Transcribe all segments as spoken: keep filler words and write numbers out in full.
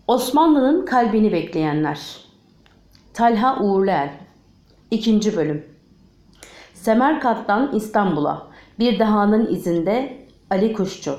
Osmanlı'nın kalbini bekleyenler. Talha Uğurluel. İkinci bölüm. Semerkant'tan İstanbul'a. Bir dehanın izinde Ali Kuşçu.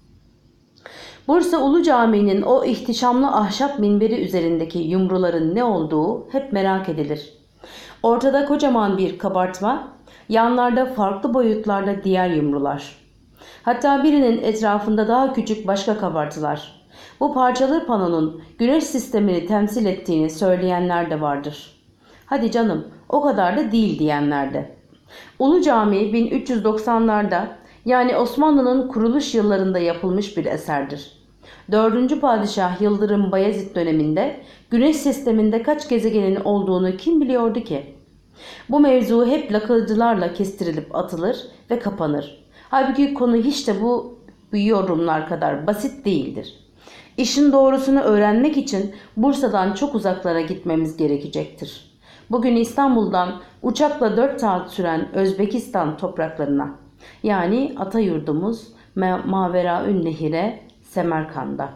Bursa Ulu Camii'nin o ihtişamlı ahşap minberi üzerindeki yumruların ne olduğu hep merak edilir. Ortada kocaman bir kabartma, yanlarda farklı boyutlarda diğer yumrular. Hatta birinin etrafında daha küçük başka kabartılar. Bu parçalı panonun güneş sistemini temsil ettiğini söyleyenler de vardır. Hadi canım, o kadar da değil diyenler de. Ulu Cami bin üç yüz doksanlarda yani Osmanlı'nın kuruluş yıllarında yapılmış bir eserdir. dördüncü Padişah Yıldırım Bayezid döneminde güneş sisteminde kaç gezegenin olduğunu kim biliyordu ki? Bu mevzu hep lakırdılarla kestirilip atılır ve kapanır. Halbuki konu hiç de bu, bu yorumlar kadar basit değildir. İşin doğrusunu öğrenmek için Bursa'dan çok uzaklara gitmemiz gerekecektir. Bugün İstanbul'dan uçakla dört saat süren Özbekistan topraklarına, yani ata yurdumuz Maveraün Nehir'e, Semerkant'a.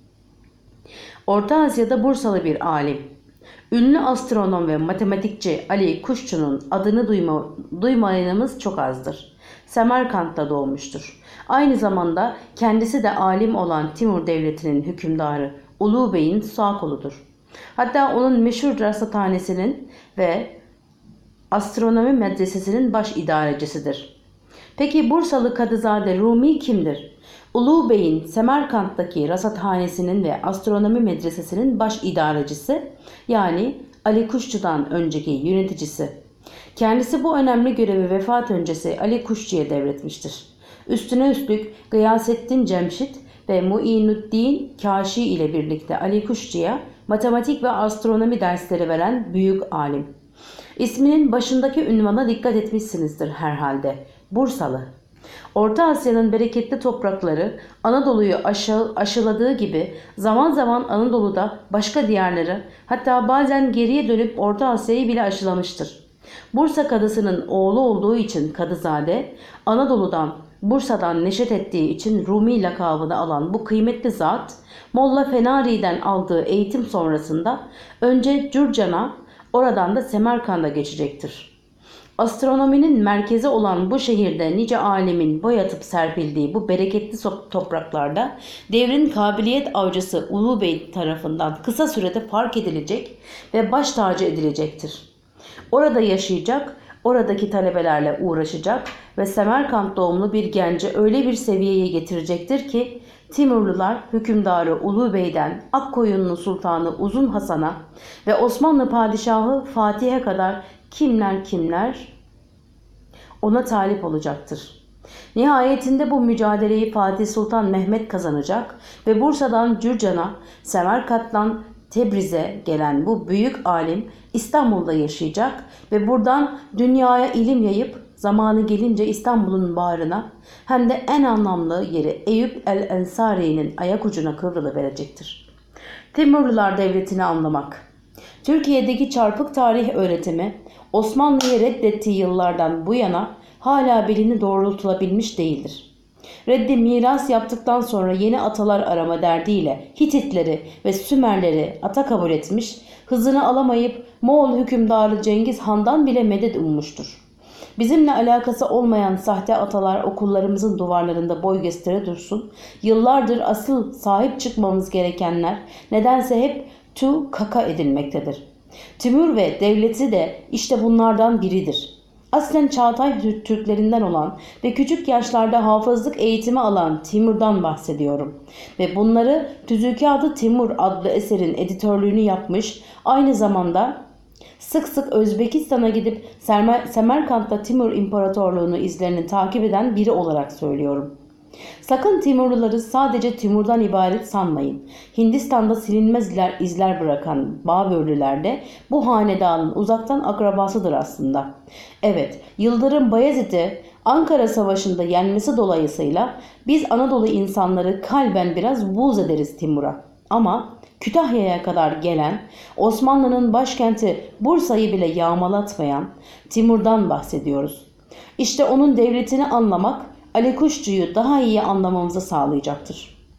Orta Asya'da Bursalı bir alim, ünlü astronom ve matematikçi Ali Kuşçu'nun adını duyma, duymayanımız çok azdır. Semerkant'ta doğmuştur. Aynı zamanda kendisi de alim olan Timur Devleti'nin hükümdarı Ulu Bey'in sağ koludur. Hatta onun meşhur rasathanesinin ve astronomi medresesinin baş idarecisidir. Peki Bursalı Kadızade Rumi kimdir? Ulu Bey'in Semerkant'taki rasathanesinin ve astronomi medresesinin baş idarecisi, yani Ali Kuşçu'dan önceki yöneticisi. Kendisi bu önemli görevi vefat öncesi Ali Kuşçu'ya devretmiştir. Üstüne üstlük Gıyasettin Cemşit ve Muinuddin Kaşi ile birlikte Ali Kuşçu'ya matematik ve astronomi dersleri veren büyük alim. İsminin başındaki ünvana dikkat etmişsinizdir herhalde. Bursalı. Orta Asya'nın bereketli toprakları Anadolu'yu aşı, aşıladığı gibi zaman zaman Anadolu'da başka diyarları, hatta bazen geriye dönüp Orta Asya'yı bile aşılamıştır. Bursa kadısının oğlu olduğu için Kadızade, Anadolu'dan, Bursa'dan neşet ettiği için Rumi lakabını alan bu kıymetli zat, Molla Fenari'den aldığı eğitim sonrasında önce Cürcan'a, oradan da Semerkant'a geçecektir. Astronominin merkezi olan bu şehirde nice alemin boy atıp serpildiği bu bereketli topraklarda devrin kabiliyet avcısı Ulu Bey tarafından kısa sürede fark edilecek ve baş tacı edilecektir. Orada yaşayacak, oradaki talebelerle uğraşacak ve Semerkant doğumlu bir genci öyle bir seviyeye getirecektir ki Timurlular hükümdarı Ulu Bey'den Akkoyunlu Sultanı Uzun Hasan'a ve Osmanlı Padişahı Fatih'e kadar kimler kimler ona talip olacaktır. Nihayetinde bu mücadeleyi Fatih Sultan Mehmet kazanacak ve Bursa'dan Cürcan'a, Semerkant'tan Tebriz'e gelen bu büyük alim İstanbul'da yaşayacak ve buradan dünyaya ilim yayıp zamanı gelince İstanbul'un bağrına hem de en anlamlı yeri Eyüp el-Ensari'nin ayak ucuna kıvrılıverecektir. Timurlular Devleti'ni anlamak. Türkiye'deki çarpık tarih öğretimi Osmanlı'yı reddettiği yıllardan bu yana hala belini doğrultulabilmiş değildir. Reddi miras yaptıktan sonra yeni atalar arama derdiyle Hititleri ve Sümerleri ata kabul etmiş, hızını alamayıp Moğol hükümdarı Cengiz Han'dan bile medet ummuştur. Bizimle alakası olmayan sahte atalar okullarımızın duvarlarında boy göstere dursun, yıllardır asıl sahip çıkmamız gerekenler nedense hep tu kaka edilmektedir. Timur ve devleti de işte bunlardan biridir. Aslen Çağatay Türklerinden olan ve küçük yaşlarda hafızlık eğitimi alan Timur'dan bahsediyorum. Ve bunları Tüzükât-ı Timur adlı eserin editörlüğünü yapmış, aynı zamanda sık sık Özbekistan'a gidip Semerkant'ta Timur İmparatorluğunu izlerini takip eden biri olarak söylüyorum. Sakın Timurluları sadece Timur'dan ibaret sanmayın. Hindistan'da silinmez izler, izler bırakan Babürlüler de bu hanedanın uzaktan akrabasıdır aslında. Evet, Yıldırım Bayezid'i Ankara Savaşı'nda yenmesi dolayısıyla biz Anadolu insanları kalben biraz buğz ederiz Timur'a. Ama Kütahya'ya kadar gelen, Osmanlı'nın başkenti Bursa'yı bile yağmalatmayan Timur'dan bahsediyoruz. İşte onun devletini anlamak Ali Kuşçu'yu daha iyi anlamamızı sağlayacaktır.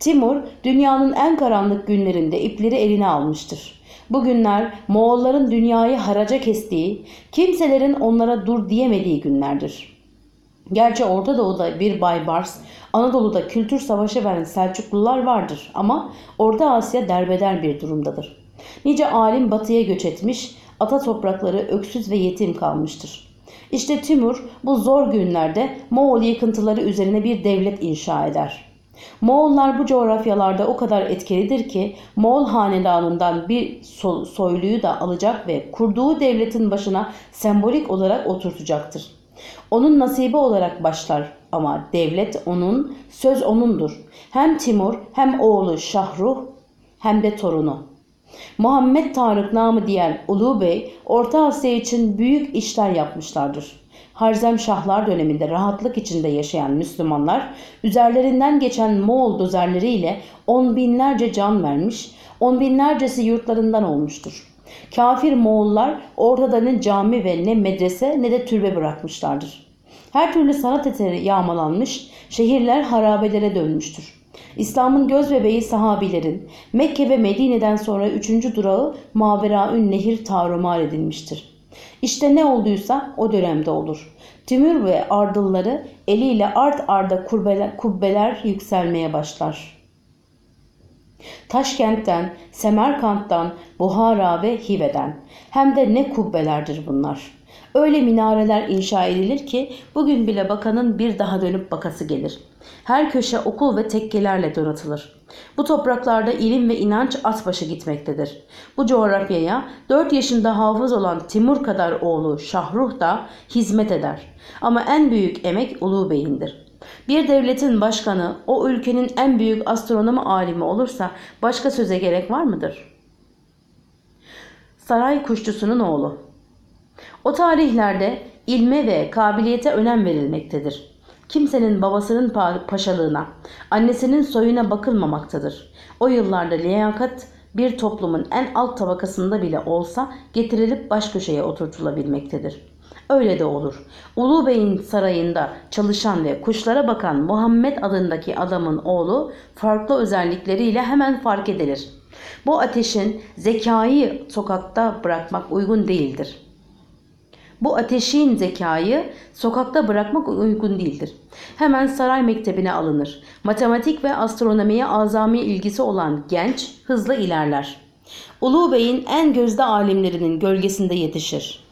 Timur, dünyanın en karanlık günlerinde ipleri eline almıştır. Bu günler Moğolların dünyayı haraca kestiği, kimselerin onlara dur diyemediği günlerdir. Gerçi Orta Doğu'da bir Baybars, Anadolu'da kültür savaşı veren Selçuklular vardır ama Orta Asya derbeder bir durumdadır. Nice alim batıya göç etmiş, ata toprakları öksüz ve yetim kalmıştır. İşte Timur bu zor günlerde Moğol yıkıntıları üzerine bir devlet inşa eder. Moğollar bu coğrafyalarda o kadar etkilidir ki Moğol hanedanından bir soyluyu da alacak ve kurduğu devletin başına sembolik olarak oturtacaktır. Onun nasibi olarak başlar ama devlet onun, söz onundur. Hem Timur hem oğlu Şahruh hem de torunu. Muhammed Tarık namı diğer Ulu Bey, Orta Asya için büyük işler yapmışlardır. Harzemşahlar döneminde rahatlık içinde yaşayan Müslümanlar, üzerlerinden geçen Moğol dozerleriyle on binlerce can vermiş, on binlercesi yurtlarından olmuştur. Kafir Moğollar ortada ne cami ve ne medrese ne de türbe bırakmışlardır. Her türlü sanat eseri yağmalanmış, şehirler harabelere dönmüştür. İslam'ın gözbebeği sahabilerin Mekke ve Medine'den sonra üçüncü durağı Maveraün Nehir tarumar edilmiştir. İşte ne olduysa o dönemde olur. Timur ve ardılları eliyle art arda kubbeler, kubbeler yükselmeye başlar. Taşkent'ten, Semerkant'tan, Buhara ve Hive'den. Hem de ne kubbelerdir bunlar. Öyle minareler inşa edilir ki bugün bile bakanın bir daha dönüp bakası gelir. Her köşe okul ve tekkelerle donatılır. Bu topraklarda ilim ve inanç at başı gitmektedir. Bu coğrafyaya dört yaşında hafız olan Timur kadar oğlu Şahruh da hizmet eder. Ama en büyük emek Ulu Bey'indir. Bir devletin başkanı o ülkenin en büyük astronomi alimi olursa başka söze gerek var mıdır? Saray kuşçusunun oğlu. O tarihlerde ilme ve kabiliyete önem verilmektedir. Kimsenin babasının paşalığına, annesinin soyuna bakılmamaktadır. O yıllarda liyakat bir toplumun en alt tabakasında bile olsa getirilip baş köşeye oturtulabilmektedir. Öyle de olur. Ulu Bey'in sarayında çalışan ve kuşlara bakan Muhammed adındaki adamın oğlu farklı özellikleriyle hemen fark edilir. Bu ateşin zekayı sokakta bırakmak uygun değildir. Bu ateşin zekayı sokakta bırakmak uygun değildir. Hemen saray mektebine alınır. Matematik ve astronomiye azami ilgisi olan genç hızlı ilerler. Ulu Bey'in en gözde alimlerinin gölgesinde yetişir.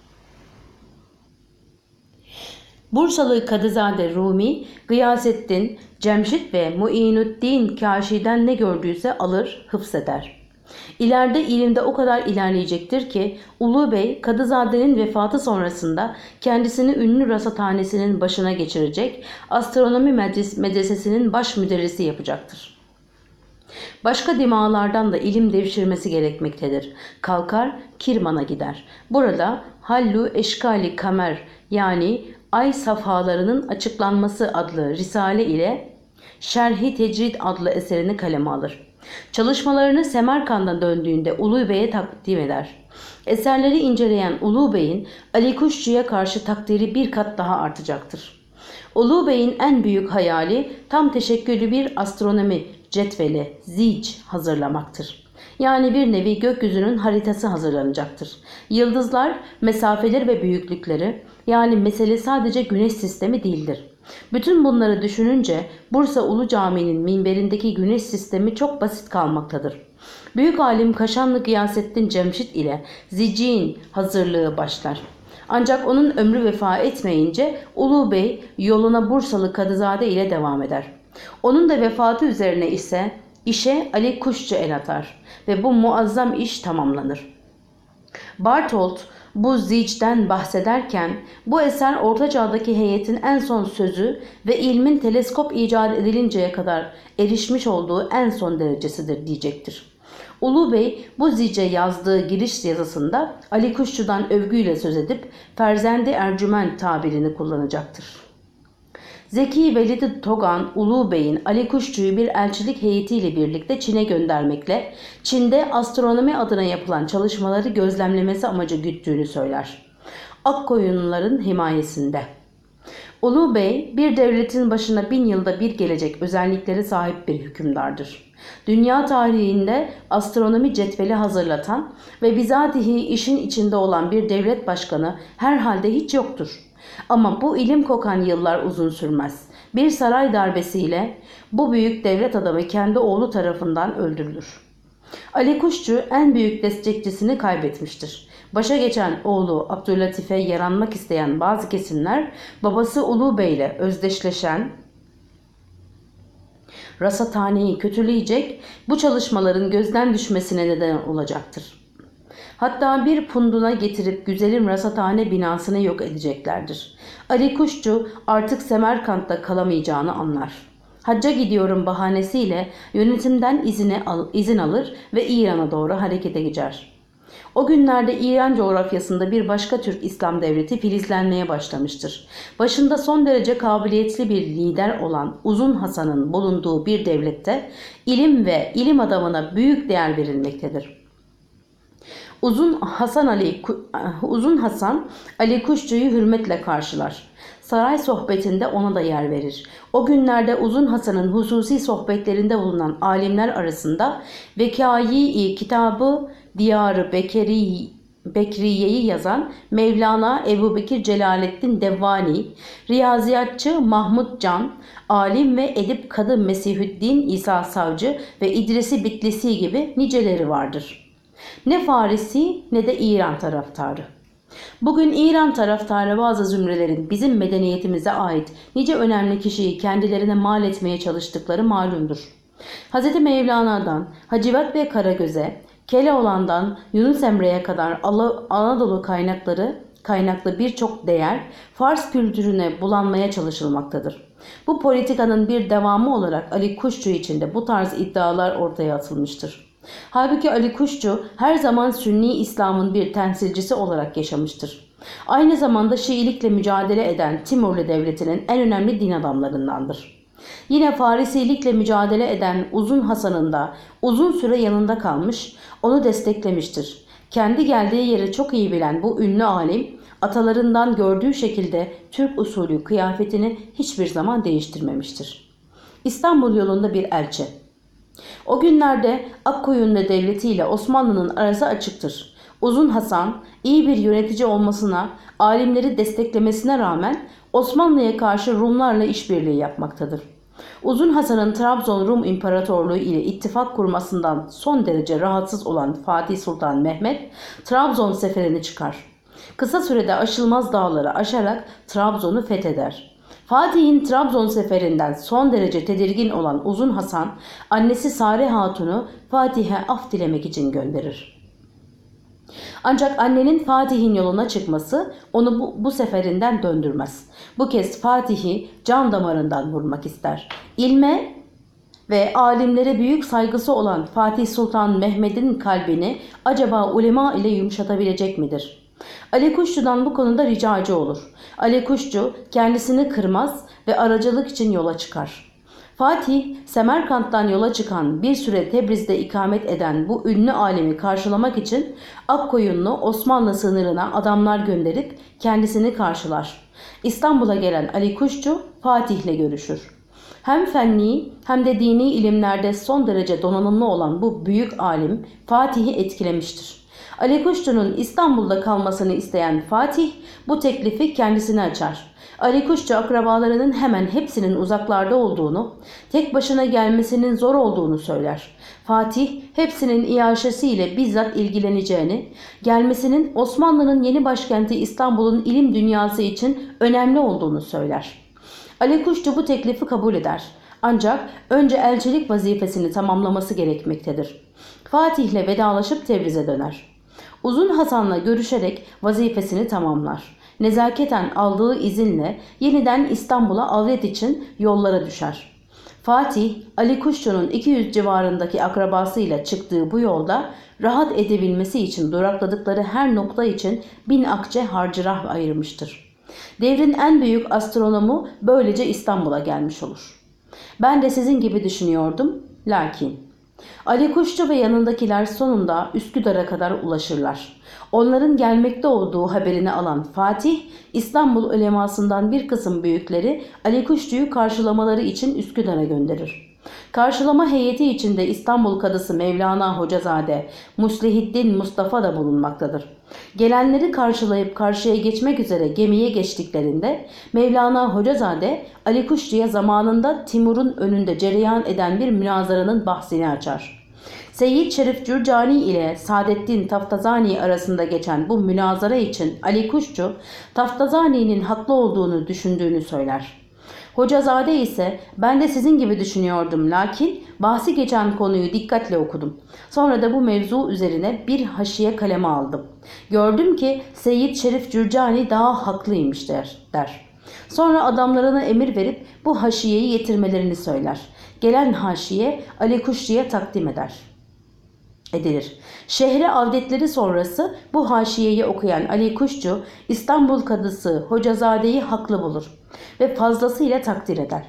Bursalı Kadızade Rumi, Gıyasettin, Cemşit ve Muinuddin Kaşi'den ne gördüyse alır, hıfzeder. İleride ilimde o kadar ilerleyecektir ki Ulu Bey, Kadızade'nin vefatı sonrasında kendisini ünlü rasathanesinin başına geçirecek, astronomi medresesinin baş müderrisi yapacaktır. Başka dimağlardan da ilim devşirmesi gerekmektedir. Kalkar Kirman'a gider. Burada Hallu Eşkali Kamer yani Ay Safhalarının Açıklanması adlı risale ile Şerhi Tecrid adlı eserini kaleme alır. Çalışmalarını Semerkant'a döndüğünde Ulu Bey'e takdim eder. Eserleri inceleyen Ulu Bey'in Ali Kuşçu'ya karşı takdiri bir kat daha artacaktır. Ulu Bey'in en büyük hayali tam teşekküllü bir astronomi cetveli, zic hazırlamaktır. Yani bir nevi gökyüzünün haritası hazırlanacaktır. Yıldızlar, mesafeleri ve büyüklükleri, yani mesele sadece güneş sistemi değildir. Bütün bunları düşününce Bursa Ulu Camii'nin minberindeki güneş sistemi çok basit kalmaktadır. Büyük alim Kaşanlı Gıyasettin Cemşit ile zicin hazırlığı başlar. Ancak onun ömrü vefa etmeyince Ulu Bey yoluna Bursalı Kadızade ile devam eder. Onun da vefatı üzerine ise işe Ali Kuşçu el atar ve bu muazzam iş tamamlanır. Bartolt bu zicden bahsederken bu eser Orta Çağ'daki heyetin en son sözü ve ilmin teleskop icat edilinceye kadar erişmiş olduğu en son derecesidir diyecektir. Ulu Bey bu zice yazdığı giriş yazısında Ali Kuşçu'dan övgüyle söz edip Ferzendi Ercüment tabirini kullanacaktır. Zeki Velid Togan, Ulu Bey'in Ali Kuşçu'yu bir elçilik heyetiyle birlikte Çin'e göndermekle Çin'de astronomi adına yapılan çalışmaları gözlemlemesi amacı güttüğünü söyler. Akkoyunluların himayesinde. Ulu Bey, bir devletin başına bin yılda bir gelecek özelliklere sahip bir hükümdardır. Dünya tarihinde astronomi cetveli hazırlatan ve bizatihi işin içinde olan bir devlet başkanı herhalde hiç yoktur. Ama bu ilim kokan yıllar uzun sürmez. Bir saray darbesiyle bu büyük devlet adamı kendi oğlu tarafından öldürülür. Ali Kuşçu en büyük destekçisini kaybetmiştir. Başa geçen oğlu Abdülatif'e yaranmak isteyen bazı kesimler babası Ulu Bey ile özdeşleşen rasathaneyi kötüleyecek, bu çalışmaların gözden düşmesine neden olacaktır. Hatta bir punduna getirip güzelim rasathane binasını yok edeceklerdir. Ali Kuşçu artık Semerkant'ta kalamayacağını anlar. Hacca gidiyorum bahanesiyle yönetimden izine al, izin alır ve İran'a doğru harekete geçer. O günlerde İran coğrafyasında bir başka Türk İslam devleti filizlenmeye başlamıştır. Başında son derece kabiliyetli bir lider olan Uzun Hasan'ın bulunduğu bir devlette ilim ve ilim adamına büyük değer verilmektedir. Uzun Hasan Ali Uzun Hasan Ali Kuşçu'yu hürmetle karşılar. Saray sohbetinde ona da yer verir. O günlerde Uzun Hasan'ın hususi sohbetlerinde bulunan alimler arasında Vekâi kitabı Diyar-ı Bekeri, Bekriye'yi yazan Mevlana Ebubekir Celaleddin Devvani, riyaziyatçı Mahmud Can, alim ve edip kadı Mesihüddin İsa Savcı ve İdrisi Bitlisi gibi niceleri vardır. Ne Farisi ne de İran taraftarı. Bugün İran taraftarı bazı zümrelerin bizim medeniyetimize ait nice önemli kişiyi kendilerine mal etmeye çalıştıkları malumdur. Hz. Mevlana'dan Hacivat ve Karagöz'e, Keloğlan'dan Yunus Emre'ye kadar Anadolu kaynakları kaynaklı birçok değer Fars kültürüne bulanmaya çalışılmaktadır. Bu politikanın bir devamı olarak Ali Kuşçu için de bu tarz iddialar ortaya atılmıştır. Halbuki Ali Kuşçu her zaman Sünni İslam'ın bir temsilcisi olarak yaşamıştır. Aynı zamanda Şiilikle mücadele eden Timurlu Devleti'nin en önemli din adamlarındandır. Yine Farisilikle mücadele eden Uzun Hasan'ın da uzun süre yanında kalmış, onu desteklemiştir. Kendi geldiği yeri çok iyi bilen bu ünlü alim, atalarından gördüğü şekilde Türk usulü kıyafetini hiçbir zaman değiştirmemiştir. İstanbul yolunda bir elçi. O günlerde Akkoyunlu Devleti ile Osmanlı'nın arası açıktır. Uzun Hasan iyi bir yönetici olmasına, alimleri desteklemesine rağmen Osmanlı'ya karşı Rumlarla işbirliği yapmaktadır. Uzun Hasan'ın Trabzon Rum İmparatorluğu ile ittifak kurmasından son derece rahatsız olan Fatih Sultan Mehmet, Trabzon seferini çıkar. Kısa sürede aşılmaz dağları aşarak Trabzon'u fetheder. Fatih'in Trabzon seferinden son derece tedirgin olan Uzun Hasan, annesi Sare Hatun'u Fatih'e af dilemek için gönderir. Ancak annenin Fatih'in yoluna çıkması onu bu, bu seferinden döndürmez. Bu kez Fatih'i can damarından vurmak ister. İlme ve alimlere büyük saygısı olan Fatih Sultan Mehmet'in kalbini acaba ulema ile yumuşatabilecek midir? Ali Kuşçu'dan bu konuda ricacı olur. Ali Kuşçu kendisini kırmaz ve aracılık için yola çıkar. Fatih, Semerkant'tan yola çıkan bir süre Tebriz'de ikamet eden bu ünlü alemi karşılamak için Akkoyunlu Osmanlı sınırına adamlar gönderip kendisini karşılar. İstanbul'a gelen Ali Kuşçu Fatih'le görüşür. Hem fenni hem de dini ilimlerde son derece donanımlı olan bu büyük alim Fatih'i etkilemiştir. Ali Kuşçu'nun İstanbul'da kalmasını isteyen Fatih bu teklifi kendisine açar. Ali Kuşçu akrabalarının hemen hepsinin uzaklarda olduğunu, tek başına gelmesinin zor olduğunu söyler. Fatih hepsinin iaşesiyle bizzat ilgileneceğini, gelmesinin Osmanlı'nın yeni başkenti İstanbul'un ilim dünyası için önemli olduğunu söyler. Ali Kuşçu bu teklifi kabul eder. Ancak önce elçilik vazifesini tamamlaması gerekmektedir. Fatih'le vedalaşıp Tebriz'e döner. Uzun Hasan'la görüşerek vazifesini tamamlar. Nezaketen aldığı izinle yeniden İstanbul'a avret için yollara düşer. Fatih, Ali Kuşçu'nun iki yüz civarındaki akrabasıyla çıktığı bu yolda rahat edebilmesi için durakladıkları her nokta için bin akçe harcırah ayırmıştır. Devrin en büyük astronomu böylece İstanbul'a gelmiş olur. Ben de sizin gibi düşünüyordum, lakin Ali Kuşçu ve yanındakiler sonunda Üsküdar'a kadar ulaşırlar. Onların gelmekte olduğu haberini alan Fatih, İstanbul ulemasından bir kısım büyükleri Ali Kuşçu'yu karşılamaları için Üsküdar'a gönderir. Karşılama heyeti içinde İstanbul Kadısı Mevlana Hocazade, Muslihiddin Mustafa da bulunmaktadır. Gelenleri karşılayıp karşıya geçmek üzere gemiye geçtiklerinde Mevlana Hocazade Ali Kuşçu'ya zamanında Timur'un önünde cereyan eden bir münazaranın bahsini açar. Seyyid Şerif Cürcani ile Saadettin Taftazani arasında geçen bu münazara için Ali Kuşçu, Taftazani'nin haklı olduğunu düşündüğünü söyler. Hocazade ise ben de sizin gibi düşünüyordum, lakin bahsi geçen konuyu dikkatle okudum. Sonra da bu mevzu üzerine bir haşiye kaleme aldım. Gördüm ki Seyyid Şerif Cürcani daha haklıymış der. der. Sonra adamlarına emir verip bu haşiyeyi getirmelerini söyler. Gelen haşiye Ali Kuşçu'ya takdim eder. edilir. Şehre avdetleri sonrası bu haşiyeyi okuyan Ali Kuşçu, İstanbul Kadısı Hocazade'yi haklı bulur ve fazlasıyla takdir eder.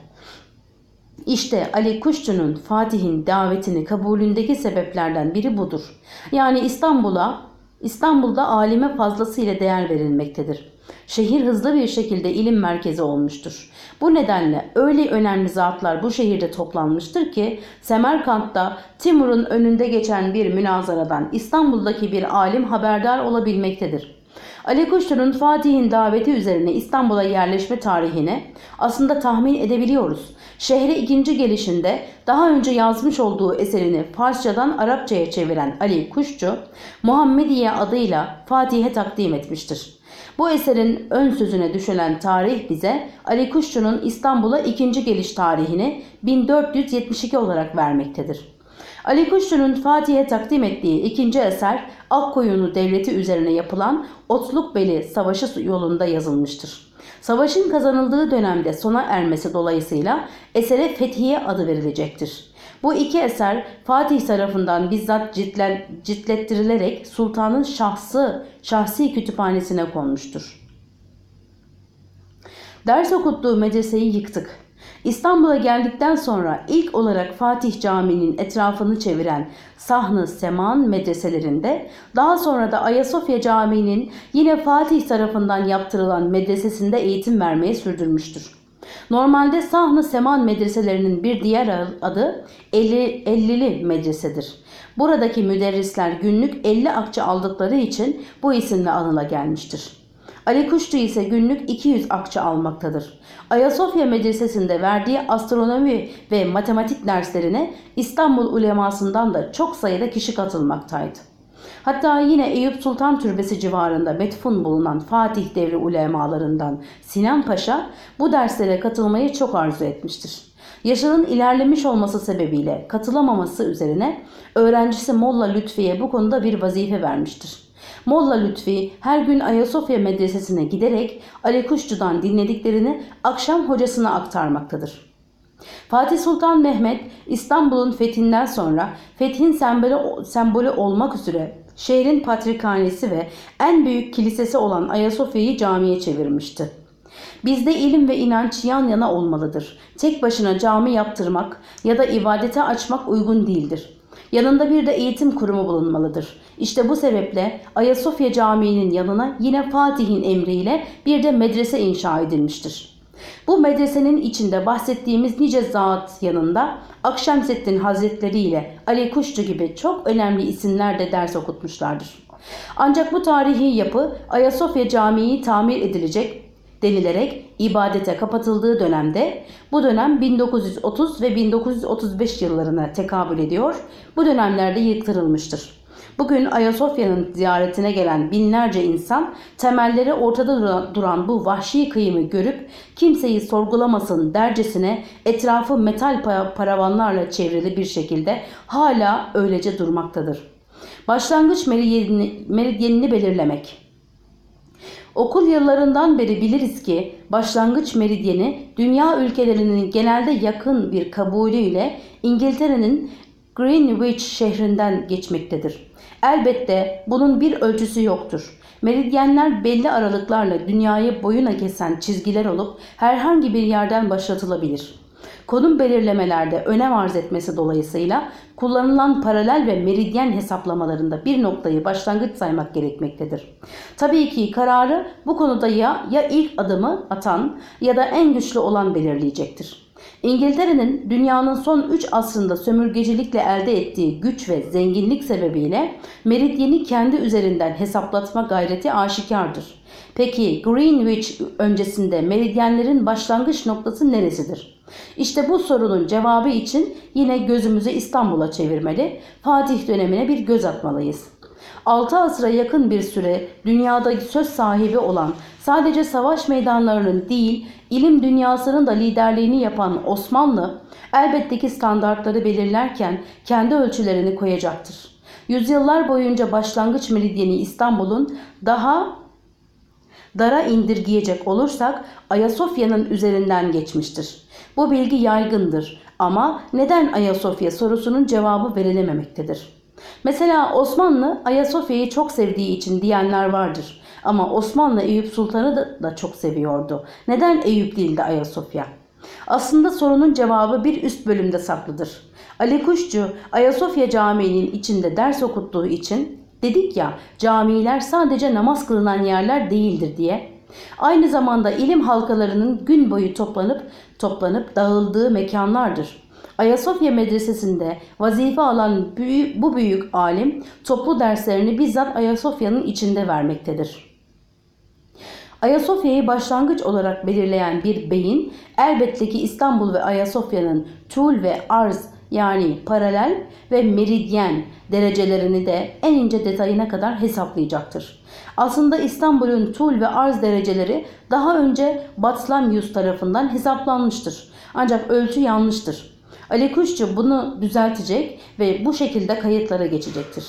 İşte Ali Kuşçu'nun Fatih'in davetini kabulündeki sebeplerden biri budur. Yani İstanbul'a, İstanbul'da alime fazlasıyla değer verilmektedir. Şehir hızlı bir şekilde ilim merkezi olmuştur. Bu nedenle öyle önemli zatlar bu şehirde toplanmıştır ki Semerkant'ta Timur'un önünde geçen bir münazaradan İstanbul'daki bir alim haberdar olabilmektedir. Ali Kuşçu'nun Fatih'in daveti üzerine İstanbul'a yerleşme tarihini aslında tahmin edebiliyoruz. Şehre ikinci gelişinde daha önce yazmış olduğu eserini Farsçadan Arapçaya çeviren Ali Kuşçu, Muhammediye adıyla Fatih'e takdim etmiştir. Bu eserin ön sözüne düşülen tarih bize Ali Kuşçu'nun İstanbul'a ikinci geliş tarihini bin dört yüz yetmiş iki olarak vermektedir. Ali Kuşçu'nun Fatih'e takdim ettiği ikinci eser Akkoyunlu Devleti üzerine yapılan Otlukbeli Savaşı yolunda yazılmıştır. Savaşın kazanıldığı dönemde sona ermesi dolayısıyla esere Fethiye adı verilecektir. Bu iki eser Fatih tarafından bizzat ciltlen, ciltlettirilerek sultanın şahsı, şahsi kütüphanesine konmuştur. Ders okuttuğu medreseyi yıktık. İstanbul'a geldikten sonra ilk olarak Fatih Camii'nin etrafını çeviren Sahn-ı Seman medreselerinde, daha sonra da Ayasofya Camii'nin yine Fatih tarafından yaptırılan medresesinde eğitim vermeye sürdürmüştür. Normalde Sahn-ı Seman medreselerinin bir diğer adı Ellili medresedir. Buradaki müderrisler günlük elli akçe aldıkları için bu isimle anıla gelmiştir. Ali Kuşçu ise günlük iki yüz akçe almaktadır. Ayasofya Medresesi'nde verdiği astronomi ve matematik derslerine İstanbul ulemasından da çok sayıda kişi katılmaktaydı. Hatta yine Eyüp Sultan Türbesi civarında metfun bulunan Fatih devri ulemalarından Sinan Paşa bu derslere katılmayı çok arzu etmiştir. Yaşının ilerlemiş olması sebebiyle katılamaması üzerine öğrencisi Molla Lütfi'ye bu konuda bir vazife vermiştir. Molla Lütfi her gün Ayasofya Medresesi'ne giderek Ali Kuşçu'dan dinlediklerini akşam hocasına aktarmaktadır. Fatih Sultan Mehmet İstanbul'un fethinden sonra fethin sembolü, sembolü olmak üzere şehrin patrikhanesi ve en büyük kilisesi olan Ayasofya'yı camiye çevirmişti. Bizde ilim ve inanç yan yana olmalıdır. Tek başına cami yaptırmak ya da ibadete açmak uygun değildir. Yanında bir de eğitim kurumu bulunmalıdır. İşte bu sebeple Ayasofya Camii'nin yanına yine Fatih'in emriyle bir de medrese inşa edilmiştir. Bu medresenin içinde bahsettiğimiz nice zat yanında Akşemseddin Hazretleri ile Ali Kuşçu gibi çok önemli isimler de ders okutmuşlardır. Ancak bu tarihi yapı Ayasofya Camii tamir edilecek denilerek ibadete kapatıldığı dönemde, bu dönem bin dokuz yüz otuz ve bin dokuz yüz otuz beş yıllarına tekabül ediyor, bu dönemlerde yıktırılmıştır. Bugün Ayasofya'nın ziyaretine gelen binlerce insan temelleri ortada duran bu vahşi kıyımı görüp kimseyi sorgulamasın dercesine etrafı metal paravanlarla çevrili bir şekilde hala öylece durmaktadır. Başlangıç meridyenini, meridyenini belirlemek. Okul yıllarından beri biliriz ki başlangıç meridyeni dünya ülkelerinin genelde yakın bir kabulüyle İngiltere'nin Greenwich şehrinden geçmektedir. Elbette bunun bir ölçüsü yoktur. Meridyenler belli aralıklarla dünyayı boyuna kesen çizgiler olup herhangi bir yerden başlatılabilir. Konum belirlemelerde önem arz etmesi dolayısıyla kullanılan paralel ve meridyen hesaplamalarında bir noktayı başlangıç saymak gerekmektedir. Tabii ki kararı bu konuda ya, ya ilk adımı atan ya da en güçlü olan belirleyecektir. İngiltere'nin dünyanın son üç asrında sömürgecilikle elde ettiği güç ve zenginlik sebebiyle meridyeni kendi üzerinden hesaplatma gayreti aşikardır. Peki Greenwich öncesinde meridyenlerin başlangıç noktası neresidir? İşte bu sorunun cevabı için yine gözümüzü İstanbul'a çevirmeli, Fatih dönemine bir göz atmalıyız. altı asra yakın bir süre dünyada söz sahibi olan, sadece savaş meydanlarının değil, ilim dünyasının da liderliğini yapan Osmanlı, elbette ki standartları belirlerken kendi ölçülerini koyacaktır. Yüzyıllar boyunca başlangıç meridyeni İstanbul'un daha dara indirgeyecek olursak Ayasofya'nın üzerinden geçmiştir. Bu bilgi yaygındır ama neden Ayasofya sorusunun cevabı verilememektedir. Mesela Osmanlı Ayasofya'yı çok sevdiği için diyenler vardır. Ama Osmanlı Eyüp Sultan'ı da, da çok seviyordu. Neden Eyüp değil de Ayasofya? Aslında sorunun cevabı bir üst bölümde saklıdır. Ali Kuşçu Ayasofya Camii'nin içinde ders okuttuğu için dedik ya, camiler sadece namaz kılınan yerler değildir diye. Aynı zamanda ilim halkalarının gün boyu toplanıp toplanıp dağıldığı mekanlardır. Ayasofya Medresesi'nde vazife alan bu büyük alim toplu derslerini bizzat Ayasofya'nın içinde vermektedir. Ayasofya'yı başlangıç olarak belirleyen bir beyin elbette ki İstanbul ve Ayasofya'nın tul ve arz yani paralel ve meridyen derecelerini de en ince detayına kadar hesaplayacaktır. Aslında İstanbul'un tul ve arz dereceleri daha önce Batlamyus tarafından hesaplanmıştır. Ancak ölçü yanlıştır. Ali Kuşçu bunu düzeltecek ve bu şekilde kayıtlara geçecektir.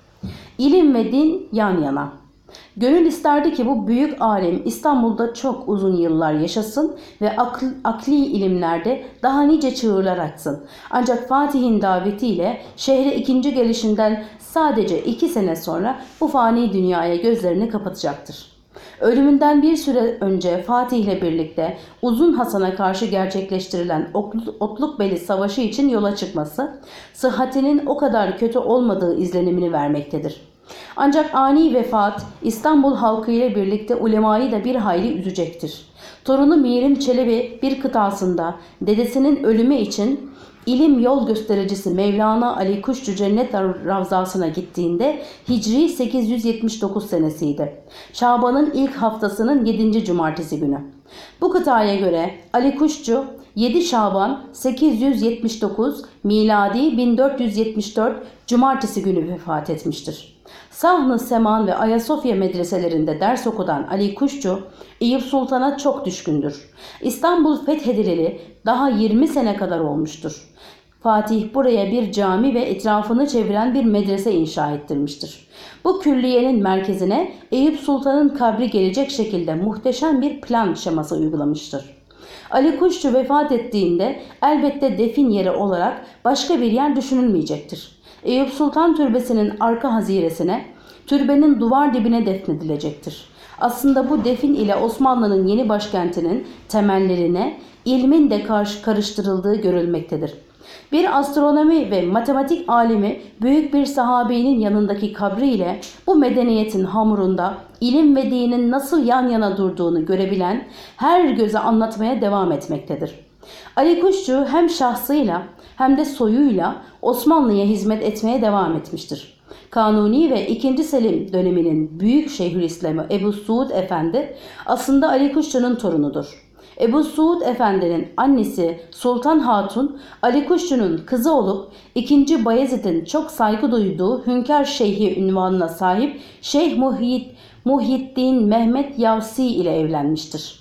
İlim ve din yan yana. Gönül isterdi ki bu büyük alim İstanbul'da çok uzun yıllar yaşasın ve akl, akli ilimlerde daha nice çığırlar açsın. Ancak Fatih'in davetiyle şehre ikinci gelişinden sadece iki sene sonra bu fani dünyaya gözlerini kapatacaktır. Ölümünden bir süre önce Fatih ile birlikte Uzun Hasan'a karşı gerçekleştirilen Otlukbeli Savaşı için yola çıkması, sıhhatinin o kadar kötü olmadığı izlenimini vermektedir. Ancak ani vefat İstanbul halkı ile birlikte ulemayı da bir hayli üzecektir. Torunu Mirim Çelebi bir kıtasında dedesinin ölümü için ilim yol göstericisi Mevlana Ali Kuşçu Cennet Ravzası'na gittiğinde Hicri sekiz yüz yetmiş dokuz senesiydi. Şaban'ın ilk haftasının yedinci cumartesi günü. Bu kıtaya göre Ali Kuşçu yedi Şaban sekiz yüz yetmiş dokuz miladi bin dört yüz yetmiş dört cumartesi günü vefat etmiştir. Sahn-ı Seman ve Ayasofya medreselerinde ders okudan Ali Kuşçu, Eyüp Sultan'a çok düşkündür. İstanbul fethedileli daha yirmi sene kadar olmuştur. Fatih buraya bir cami ve etrafını çeviren bir medrese inşa ettirmiştir. Bu külliyenin merkezine Eyüp Sultan'ın kabri gelecek şekilde muhteşem bir plan şeması uygulamıştır. Ali Kuşçu vefat ettiğinde elbette defin yeri olarak başka bir yer düşünülmeyecektir. Eyüp Sultan Türbesi'nin arka haziresine, türbenin duvar dibine defnedilecektir. Aslında bu defin ile Osmanlı'nın yeni başkentinin temellerine ilmin de karşı karıştırıldığı görülmektedir. Bir astronomi ve matematik alimi büyük bir sahabinin yanındaki kabri ile bu medeniyetin hamurunda ilim ve dinin nasıl yan yana durduğunu görebilen her göze anlatmaya devam etmektedir. Ali Kuşçu hem şahsıyla hem de soyuyla Osmanlı'ya hizmet etmeye devam etmiştir. Kanuni ve ikinci. Selim döneminin büyük Şeyhülislamı Ebu Suud Efendi aslında Ali Kuşçu'nun torunudur. Ebu Suud Efendi'nin annesi Sultan Hatun, Ali Kuşçu'nun kızı olup ikinci. Bayezid'in çok saygı duyduğu Hünkâr Şeyhi ünvanına sahip Şeyh Muhyiddin, Muhyiddin Mehmet Yavsi ile evlenmiştir.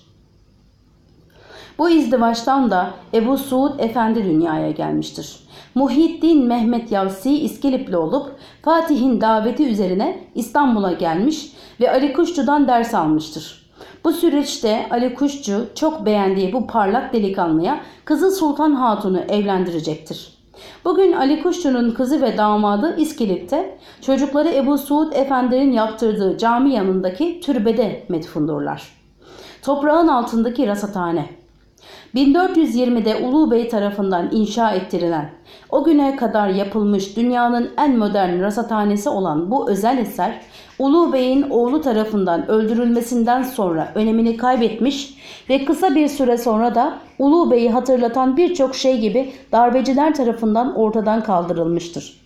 Bu izdivaçtan da Ebu Suud Efendi dünyaya gelmiştir. Muhyiddin Mehmet Yavsi İskilipli olup Fatih'in daveti üzerine İstanbul'a gelmiş ve Ali Kuşçu'dan ders almıştır. Bu süreçte Ali Kuşçu çok beğendiği bu parlak delikanlıya kızı Sultan Hatun'u evlendirecektir. Bugün Ali Kuşçu'nun kızı ve damadı İskilip'te, çocukları Ebu Suud Efendi'nin yaptırdığı cami yanındaki türbede metfundurlar. Toprağın altındaki rasathane. bin dört yüz yirmide Ulu Bey tarafından inşa ettirilen, o güne kadar yapılmış dünyanın en modern rasathanesi olan bu özel eser, Ulu Bey'in oğlu tarafından öldürülmesinden sonra önemini kaybetmiş ve kısa bir süre sonra da Ulu Bey'i hatırlatan birçok şey gibi darbeciler tarafından ortadan kaldırılmıştır.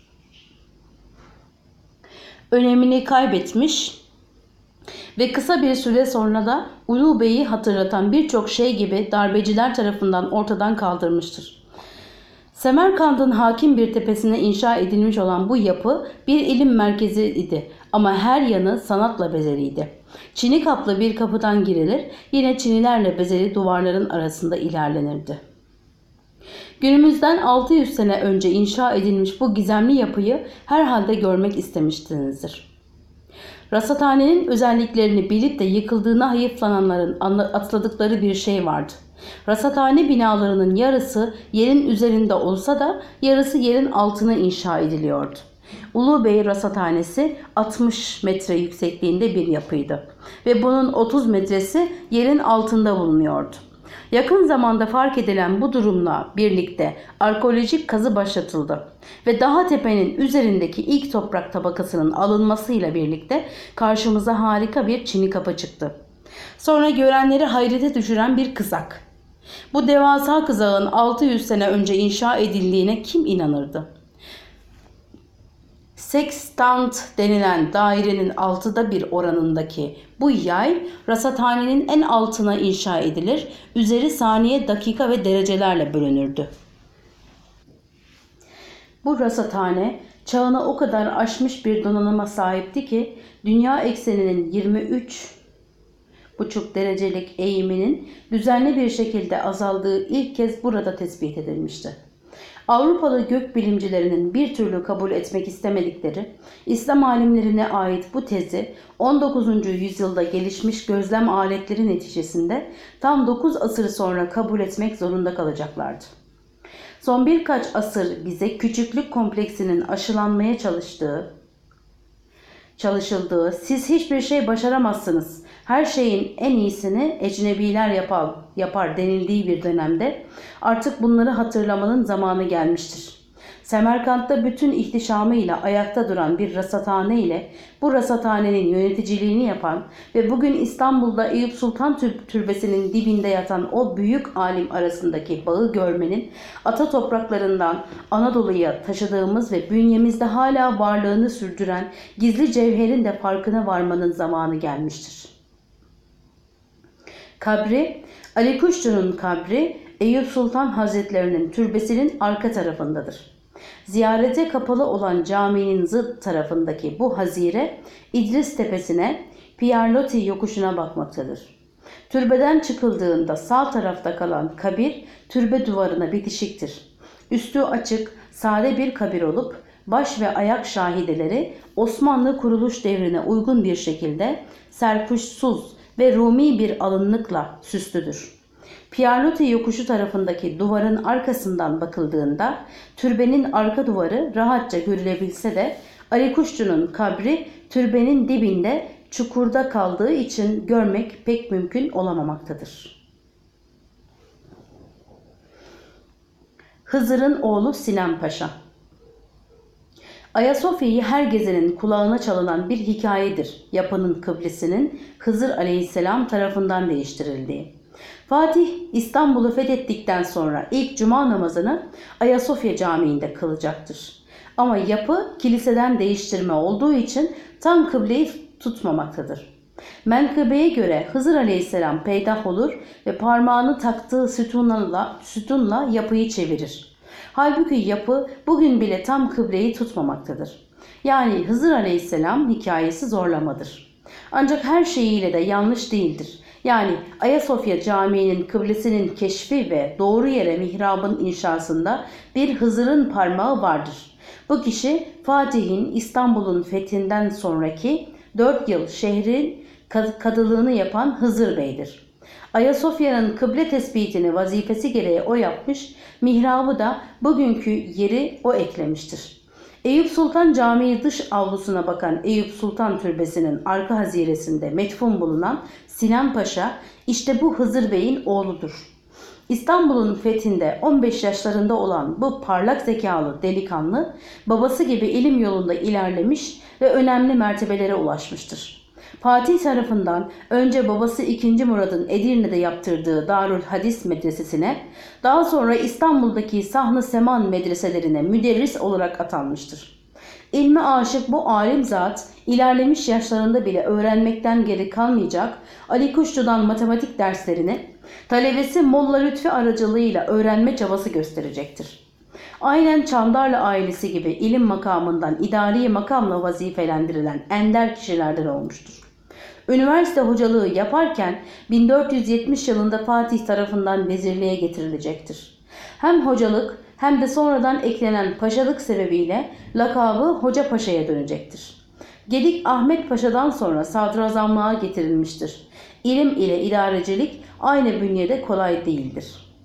Önemini kaybetmiş ve kısa bir süre sonra da Ulu Bey'i hatırlatan birçok şey gibi darbeciler tarafından ortadan kaldırmıştır. Semerkant'ın hakim bir tepesine inşa edilmiş olan bu yapı bir ilim merkezi idi ama her yanı sanatla bezeliydi. Çini kaplı bir kapıdan girilir, yine çinilerle bezeli duvarların arasında ilerlenirdi. Günümüzden altı yüz sene önce inşa edilmiş bu gizemli yapıyı herhalde görmek istemişsinizdir. Rasathanenin özelliklerini bilip de yıkıldığına hayıflananların atladıkları bir şey vardı. Rasathane binalarının yarısı yerin üzerinde olsa da yarısı yerin altına inşa ediliyordu. Ulu Bey Rasathanesi altmış metre yüksekliğinde bir yapıydı ve bunun otuz metresi yerin altında bulunuyordu. Yakın zamanda fark edilen bu durumla birlikte arkeolojik kazı başlatıldı ve daha tepenin üzerindeki ilk toprak tabakasının alınmasıyla birlikte karşımıza harika bir çini kapı çıktı. Sonra görenleri hayrete düşüren bir kızak. Bu devasa kızağın altı yüz sene önce inşa edildiğine kim inanırdı? Sextant denilen dairenin altıda bir oranındaki bu yay rasathanenin en altına inşa edilir, üzeri saniye, dakika ve derecelerle bölünürdü. Bu rasathane çağına o kadar aşmış bir donanıma sahipti ki dünya ekseninin yirmi üç buçuk derecelik eğiminin düzenli bir şekilde azaldığı ilk kez burada tespit edilmişti. Avrupalı gökbilimcilerinin bir türlü kabul etmek istemedikleri İslam alimlerine ait bu tezi on dokuzuncu yüzyılda gelişmiş gözlem aletleri neticesinde tam dokuz asır sonra kabul etmek zorunda kalacaklardı. Son birkaç asır bize küçüklük kompleksinin aşılanmaya çalıştığı, çalışıldığı, siz hiçbir şey başaramazsınız, her şeyin en iyisini ecnebiler yapar, yapar denildiği bir dönemde artık bunları hatırlamanın zamanı gelmiştir. Semerkant'ta bütün ihtişamıyla ayakta duran bir rasathane ile bu rasathanenin yöneticiliğini yapan ve bugün İstanbul'da Eyüp Sultan Türbesi'nin dibinde yatan o büyük alim arasındaki bağı görmenin ata topraklarından Anadolu'ya taşıdığımız ve bünyemizde hala varlığını sürdüren gizli cevherin de farkına varmanın zamanı gelmiştir. Kabri, Ali Kuşçu'nun kabri Eyüp Sultan Hazretlerinin türbesinin arka tarafındadır. Ziyarete kapalı olan caminin zıt tarafındaki bu hazire İdris Tepesi'ne, Pierlotti yokuşuna bakmaktadır. Türbeden çıkıldığında sağ tarafta kalan kabir türbe duvarına bitişiktir. Üstü açık, sade bir kabir olup baş ve ayak şahideleri Osmanlı kuruluş devrine uygun bir şekilde serpuşsuz ve Rumi bir alınlıkla süslüdür. Pierlotti yokuşu tarafındaki duvarın arkasından bakıldığında türbenin arka duvarı rahatça görülebilse de Ali Kuşçu'nun kabri türbenin dibinde çukurda kaldığı için görmek pek mümkün olamamaktadır. Hızır'ın oğlu Sinan Paşa. Ayasofya'yı her gezenin kulağına çalınan bir hikayedir yapının kıblesinin Hızır Aleyhisselam tarafından değiştirildiği. Fatih İstanbul'u fethettikten sonra ilk cuma namazını Ayasofya Camii'nde kılacaktır. Ama yapı kiliseden değiştirme olduğu için tam kıbleyi tutmamaktadır. Menkıbeye göre Hızır Aleyhisselam peydah olur ve parmağını taktığı sütunla, sütunla yapıyı çevirir. Halbuki yapı bugün bile tam kıbleyi tutmamaktadır. Yani Hızır Aleyhisselam hikayesi zorlamadır. Ancak her şeyiyle de yanlış değildir. Yani Ayasofya Camii'nin kıblesinin keşfi ve doğru yere mihrabın inşasında bir Hızır'ın parmağı vardır. Bu kişi Fatih'in İstanbul'un fethinden sonraki dört yıl şehrin kadılığını yapan Hızır Bey'dir. Ayasofya'nın kıble tespitini vazifesi gereği o yapmış, mihrabı da bugünkü yeri o eklemiştir. Eyüp Sultan Camii dış avlusuna bakan Eyüp Sultan Türbesi'nin arka haziresinde metfun bulunan Sinan Paşa işte bu Hızır Bey'in oğludur. İstanbul'un fethinde on beş yaşlarında olan bu parlak zekalı delikanlı babası gibi ilim yolunda ilerlemiş ve önemli mertebelere ulaşmıştır. Fatih tarafından önce babası ikinci. Murad'ın Edirne'de yaptırdığı Darül Hadis medresesine, daha sonra İstanbul'daki Sahn-ı Seman medreselerine müderris olarak atanmıştır. İlme aşık bu alim zat ilerlemiş yaşlarında bile öğrenmekten geri kalmayacak Ali Kuşçu'dan matematik derslerini talebesi Molla Lütfi aracılığıyla öğrenme çabası gösterecektir. Aynen Çandarlı ailesi gibi ilim makamından idari makamla vazifelendirilen ender kişilerden olmuştur. Üniversite hocalığı yaparken bin dört yüz yetmiş yılında Fatih tarafından vezirliğe getirilecektir. Hem hocalık hem de sonradan eklenen paşalık sebebiyle lakabı Hoca Paşa'ya dönecektir. Gedik Ahmet Paşa'dan sonra sadrazamlığa getirilmiştir. İlim ile idarecilik aynı bünyede kolay değildir.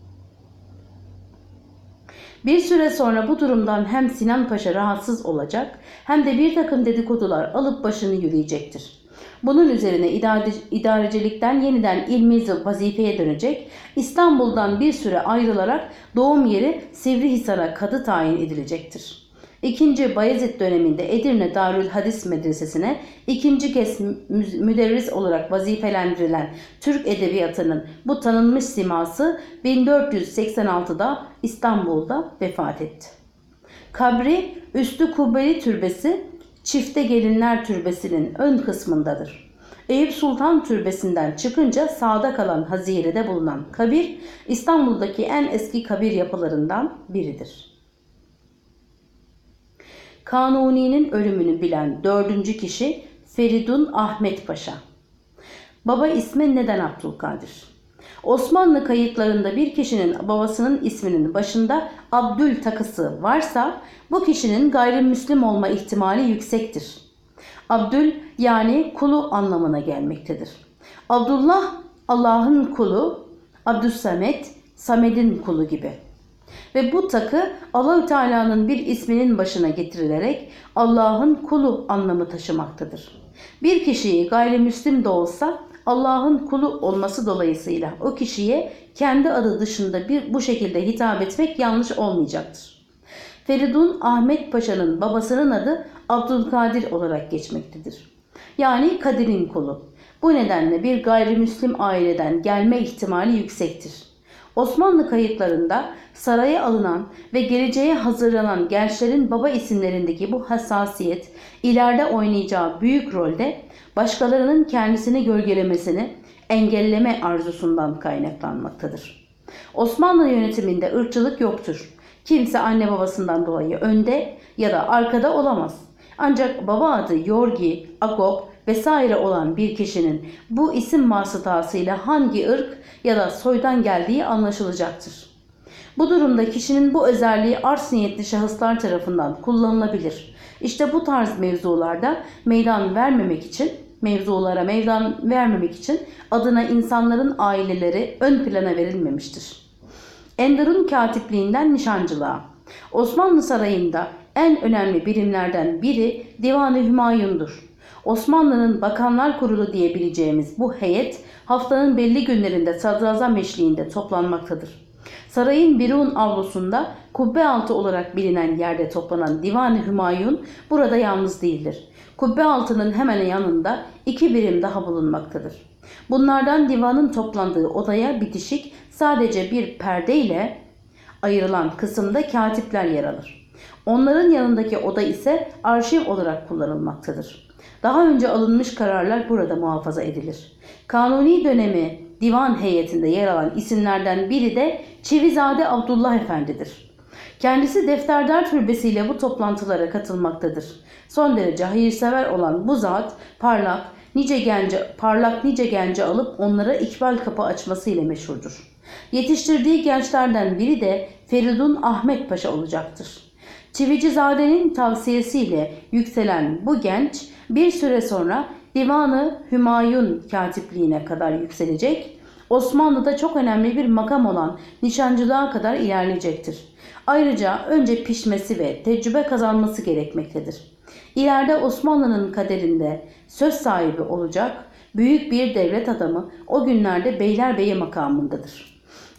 Bir süre sonra bu durumdan hem Sinan Paşa rahatsız olacak hem de bir takım dedikodular alıp başını yürüyecektir. Bunun üzerine idarecilikten yeniden ilmi vazifeye dönecek, İstanbul'dan bir süre ayrılarak doğum yeri Sivrihisar'a kadı tayin edilecektir. İkinci Bayezid döneminde Edirne Darül Hadis Medresesi'ne ikinci kez müderris olarak vazifelendirilen Türk edebiyatının bu tanınmış siması bin dört yüz seksen altıda İstanbul'da vefat etti. Kabri Üstü Kubbeli Türbesi Çifte Gelinler Türbesi'nin ön kısmındadır. Eyüp Sultan Türbesi'nden çıkınca sağda kalan hazirede bulunan kabir İstanbul'daki en eski kabir yapılarından biridir. Kanuni'nin ölümünü bilen dördüncü kişi Feridun Ahmet Paşa. Baba ismi neden Abdülkadir? Osmanlı kayıtlarında bir kişinin babasının isminin başında Abdül takısı varsa bu kişinin gayrimüslim olma ihtimali yüksektir. Abdül yani kulu anlamına gelmektedir. Abdullah Allah'ın kulu, Abdüssamet Samed'in kulu gibi. Ve bu takı Allahü Teala'nın bir isminin başına getirilerek Allah'ın kulu anlamı taşımaktadır. Bir kişiyi gayrimüslim de olsa Allah'ın kulu olması dolayısıyla o kişiye kendi adı dışında bir bu şekilde hitap etmek yanlış olmayacaktır. Feridun Ahmet Paşa'nın babasının adı Abdülkadir olarak geçmektedir. Yani Kadir'in kulu. Bu nedenle bir gayrimüslim aileden gelme ihtimali yüksektir. Osmanlı kayıtlarında saraya alınan ve geleceğe hazırlanan gençlerin baba isimlerindeki bu hassasiyet ileride oynayacağı büyük rolde başkalarının kendisini gölgelemesini engelleme arzusundan kaynaklanmaktadır. Osmanlı yönetiminde ırkçılık yoktur. Kimse anne babasından dolayı önde ya da arkada olamaz. Ancak baba adı Yorgi, Agop vesaire olan bir kişinin bu isim vasıtasıyla hangi ırk ya da soydan geldiği anlaşılacaktır. Bu durumda kişinin bu özelliği ars niyetli şahıslar tarafından kullanılabilir. İşte bu tarz mevzularda meydan vermemek için, mevzulara meydan vermemek için adına insanların aileleri ön plana verilmemiştir. Enderun katipliğinden nişancılığa. Osmanlı Sarayı'nda en önemli birimlerden biri Divan-ı Hümayun'dur. Osmanlı'nın Bakanlar Kurulu diyebileceğimiz bu heyet haftanın belli günlerinde sadrazam eşliğinde toplanmaktadır. Sarayın Birun avlusunda kubbe altı olarak bilinen yerde toplanan Divan-ı Hümayun burada yalnız değildir. Kubbe altının hemen yanında iki birim daha bulunmaktadır. Bunlardan divanın toplandığı odaya bitişik sadece bir perdeyle ayrılan kısımda katipler yer alır. Onların yanındaki oda ise arşiv olarak kullanılmaktadır. Daha önce alınmış kararlar burada muhafaza edilir. Kanuni dönemi divan heyetinde yer alan isimlerden biri de Çivizade Abdullah Efendi'dir. Kendisi defterdar türbesiyle bu toplantılara katılmaktadır. Son derece hayırsever olan bu zat parlak nice gence, parlak nice genci alıp onlara ikbal kapı açması ile meşhurdur. Yetiştirdiği gençlerden biri de Feridun Ahmet Paşa olacaktır. Çivicizade'nin tavsiyesiyle yükselen bu genç bir süre sonra Divan-ı Hümayun katipliğine kadar yükselecek, Osmanlı'da çok önemli bir makam olan nişancılığa kadar ilerleyecektir. Ayrıca önce pişmesi ve tecrübe kazanması gerekmektedir. İleride Osmanlı'nın kaderinde söz sahibi olacak büyük bir devlet adamı o günlerde Beylerbeyi makamındadır.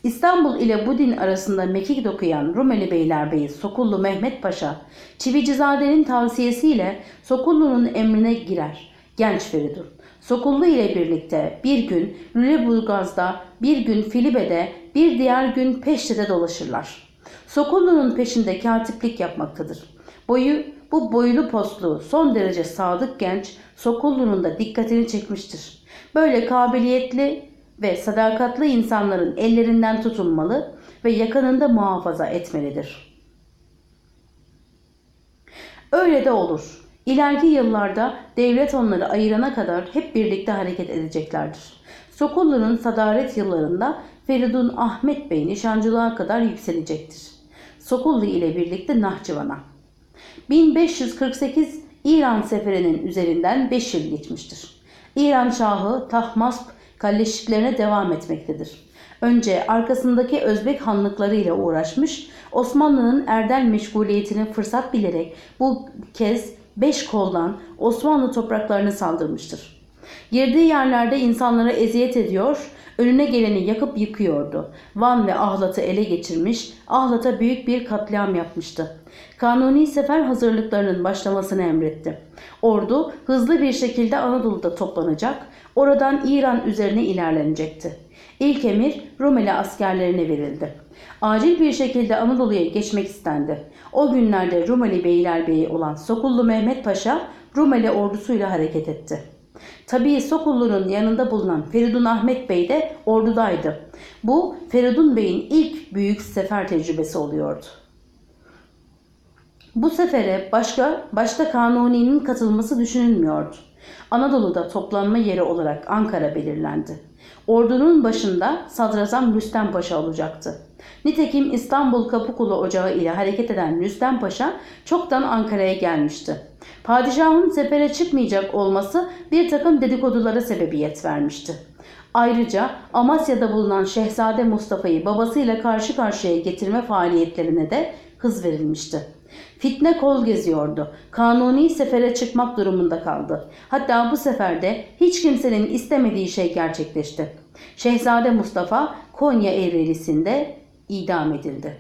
İstanbul ile Budin arasında mekik dokuyan Rumeli Beylerbeyi Sokullu Mehmet Paşa, Çivicizade'nin tavsiyesiyle Sokullu'nun emrine girer. Genç Feridun, Sokullu ile birlikte bir gün Lüleburgaz'da, bir gün Filibe'de, bir diğer gün Peşte'de dolaşırlar. Sokullu'nun peşinde katiplik yapmaktadır. Boyu, bu boylu postlu, son derece sadık genç Sokullu'nun da dikkatini çekmiştir. Böyle kabiliyetli ve sadakatli insanların ellerinden tutulmalı ve yakınında muhafaza etmelidir. Öyle de olur. İleriki yıllarda devlet onları ayırana kadar hep birlikte hareket edeceklerdir. Sokullu'nun sadaret yıllarında Feridun Ahmet Bey nişancılığa kadar yükselecektir. Sokullu ile birlikte Nahçıvan'a. bin beş yüz kırk sekiz İran seferinin üzerinden beş yıl geçmiştir. İran Şahı Tahmasp kalleşliklerine devam etmektedir. Önce arkasındaki Özbek hanlıkları ile uğraşmış, Osmanlı'nın erdel meşguliyetini fırsat bilerek bu kez beş koldan Osmanlı topraklarını saldırmıştır. Girdiği yerlerde insanlara eziyet ediyor, önüne geleni yakıp yıkıyordu. Van ve Ahlat'ı ele geçirmiş, Ahlat'a büyük bir katliam yapmıştı. Kanuni sefer hazırlıklarının başlamasını emretti. Ordu hızlı bir şekilde Anadolu'da toplanacak, oradan İran üzerine ilerlenecekti. İlk emir Rumeli askerlerine verildi. Acil bir şekilde Anadolu'ya geçmek istendi. O günlerde Rumeli Beylerbeyi olan Sokullu Mehmet Paşa Rumeli ordusuyla hareket etti. Tabii Sokullu'nun yanında bulunan Feridun Ahmet Bey de ordudaydı. Bu Feridun Bey'in ilk büyük sefer tecrübesi oluyordu. Bu sefere başka, başta Kanuni'nin katılması düşünülmüyordu. Anadolu'da toplanma yeri olarak Ankara belirlendi. Ordunun başında Sadrazam Rüstem Paşa olacaktı. Nitekim İstanbul Kapıkulu Ocağı ile hareket eden Rüstem Paşa çoktan Ankara'ya gelmişti. Padişahın sefere çıkmayacak olması bir takım dedikodulara sebebiyet vermişti. Ayrıca Amasya'da bulunan Şehzade Mustafa'yı babasıyla karşı karşıya getirme faaliyetlerine de hız verilmişti. Fitne kol geziyordu. Kanuni sefere çıkmak durumunda kaldı. Hatta bu seferde hiç kimsenin istemediği şey gerçekleşti. Şehzade Mustafa Konya Ereğlisi'nde idam edildi.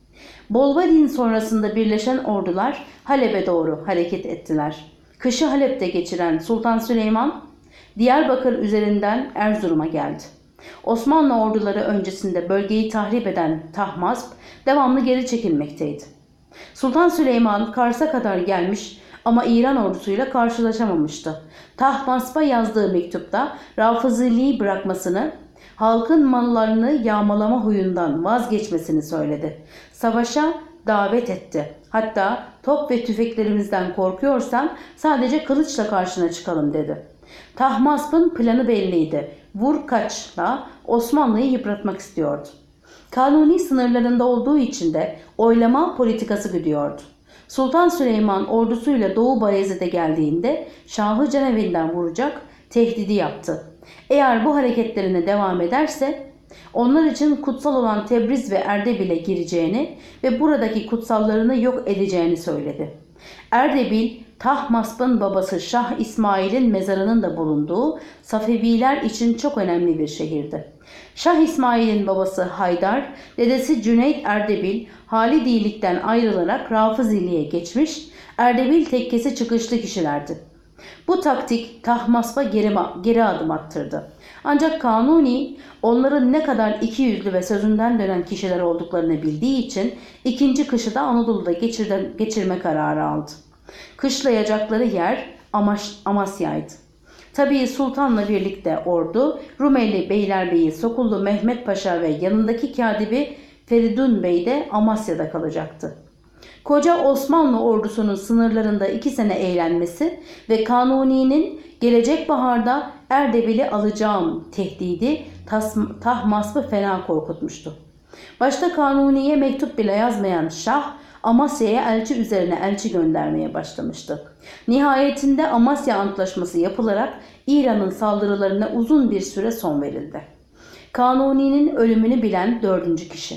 Bolvadin sonrasında birleşen ordular Halep'e doğru hareket ettiler. Kışı Halep'te geçiren Sultan Süleyman, Diyarbakır üzerinden Erzurum'a geldi. Osmanlı orduları öncesinde bölgeyi tahrip eden Tahmasp devamlı geri çekilmekteydi. Sultan Süleyman Kars'a kadar gelmiş ama İran ordusuyla karşılaşamamıştı. Tahmasp'a yazdığı mektupta Rafıziliği bırakmasını, halkın mallarını yağmalama huyundan vazgeçmesini söyledi. Savaşa davet etti. Hatta top ve tüfeklerimizden korkuyorsan sadece kılıçla karşına çıkalım dedi. Tahmasp'ın planı belliydi. Vur kaçla Osmanlı'yı yıpratmak istiyordu. Kanuni sınırlarında olduğu için de oylama politikası güdüyordu. Sultan Süleyman ordusuyla Doğu Bayezid'e geldiğinde Şahı canevinden vuracak tehdidi yaptı. Eğer bu hareketlerine devam ederse onlar için kutsal olan Tebriz ve Erdebil'e gireceğini ve buradaki kutsallarını yok edeceğini söyledi. Erdebil, Tahmasp'ın babası Şah İsmail'in mezarının da bulunduğu Safeviler için çok önemli bir şehirdi. Şah İsmail'in babası Haydar, dedesi Cüneyt Erdebil, Halidilikten ayrılarak Rafıziliğe geçmiş, Erdebil tekkesi çıkışlı kişilerdi. Bu taktik Tahmasp'a geri, geri adım attırdı. Ancak Kanuni onların ne kadar ikiyüzlü ve sözünden dönen kişiler olduklarını bildiği için ikinci kışı da Anadolu'da geçirde, geçirme kararı aldı. Kışlayacakları yer Amaş, Amasya'ydı. Tabii sultanla birlikte ordu Rumeli Beylerbeyi Sokullu Mehmet Paşa ve yanındaki katibi Feridun Bey de Amasya'da kalacaktı. Koca Osmanlı ordusunun sınırlarında iki sene eğlenmesi ve Kanuni'nin gelecek baharda Erdebil'i alacağım tehdidi Tahmasp'ı fena korkutmuştu. Başta Kanuni'ye mektup bile yazmayan Şah, Amasya'ya elçi üzerine elçi göndermeye başlamıştı. Nihayetinde Amasya Antlaşması yapılarak İran'ın saldırılarına uzun bir süre son verildi. Kanuni'nin ölümünü bilen dördüncü kişi.